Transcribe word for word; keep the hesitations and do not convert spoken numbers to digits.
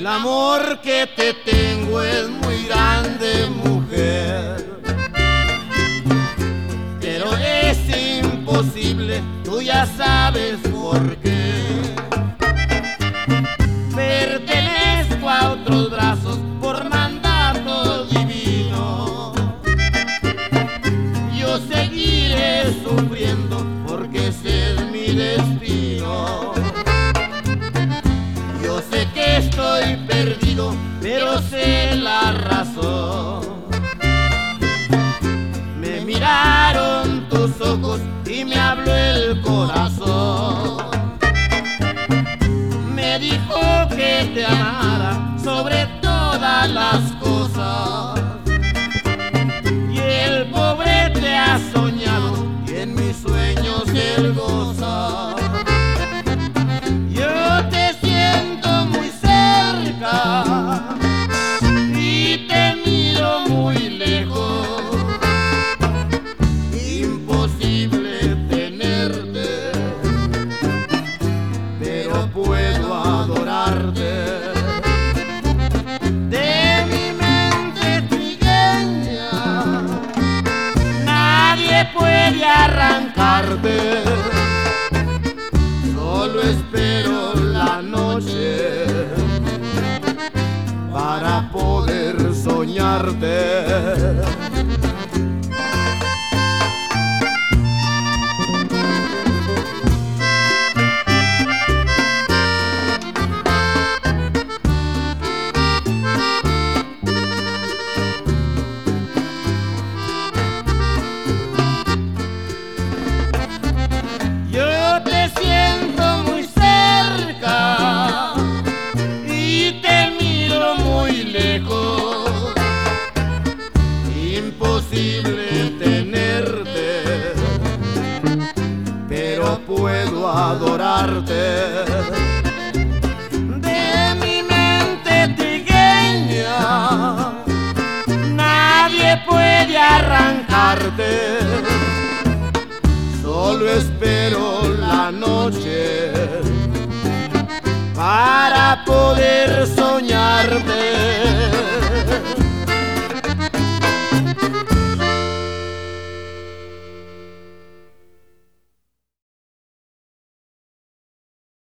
amor que te tengo es muy grande, mujer, pero es imposible, tú ya sabes por qué. Pertenezco a otros brazos por mandato divino. Yo seguiré sufriendo porque ese es mi destino. Yo sé que estoy perdido, pero sé la razón. Me miraron tus ojos y me habló el corazón. Me dijo que te amara sobre todas las cosas. Y el pobre te ha soñado y en mis sueños él goza. Yo te siento muy cerca y te miro muy lejos. Imposible tenerte, pero puedo adorarte. De mi mente trigueña nadie puede arrancarte. Solo espero la noche para poder soñarte. Yo te siento muy cerca y te miro muy lejos. Imposible tenerte, pero puedo adorarte. De mi mente trigueña nadie puede arrancarte. Solo espero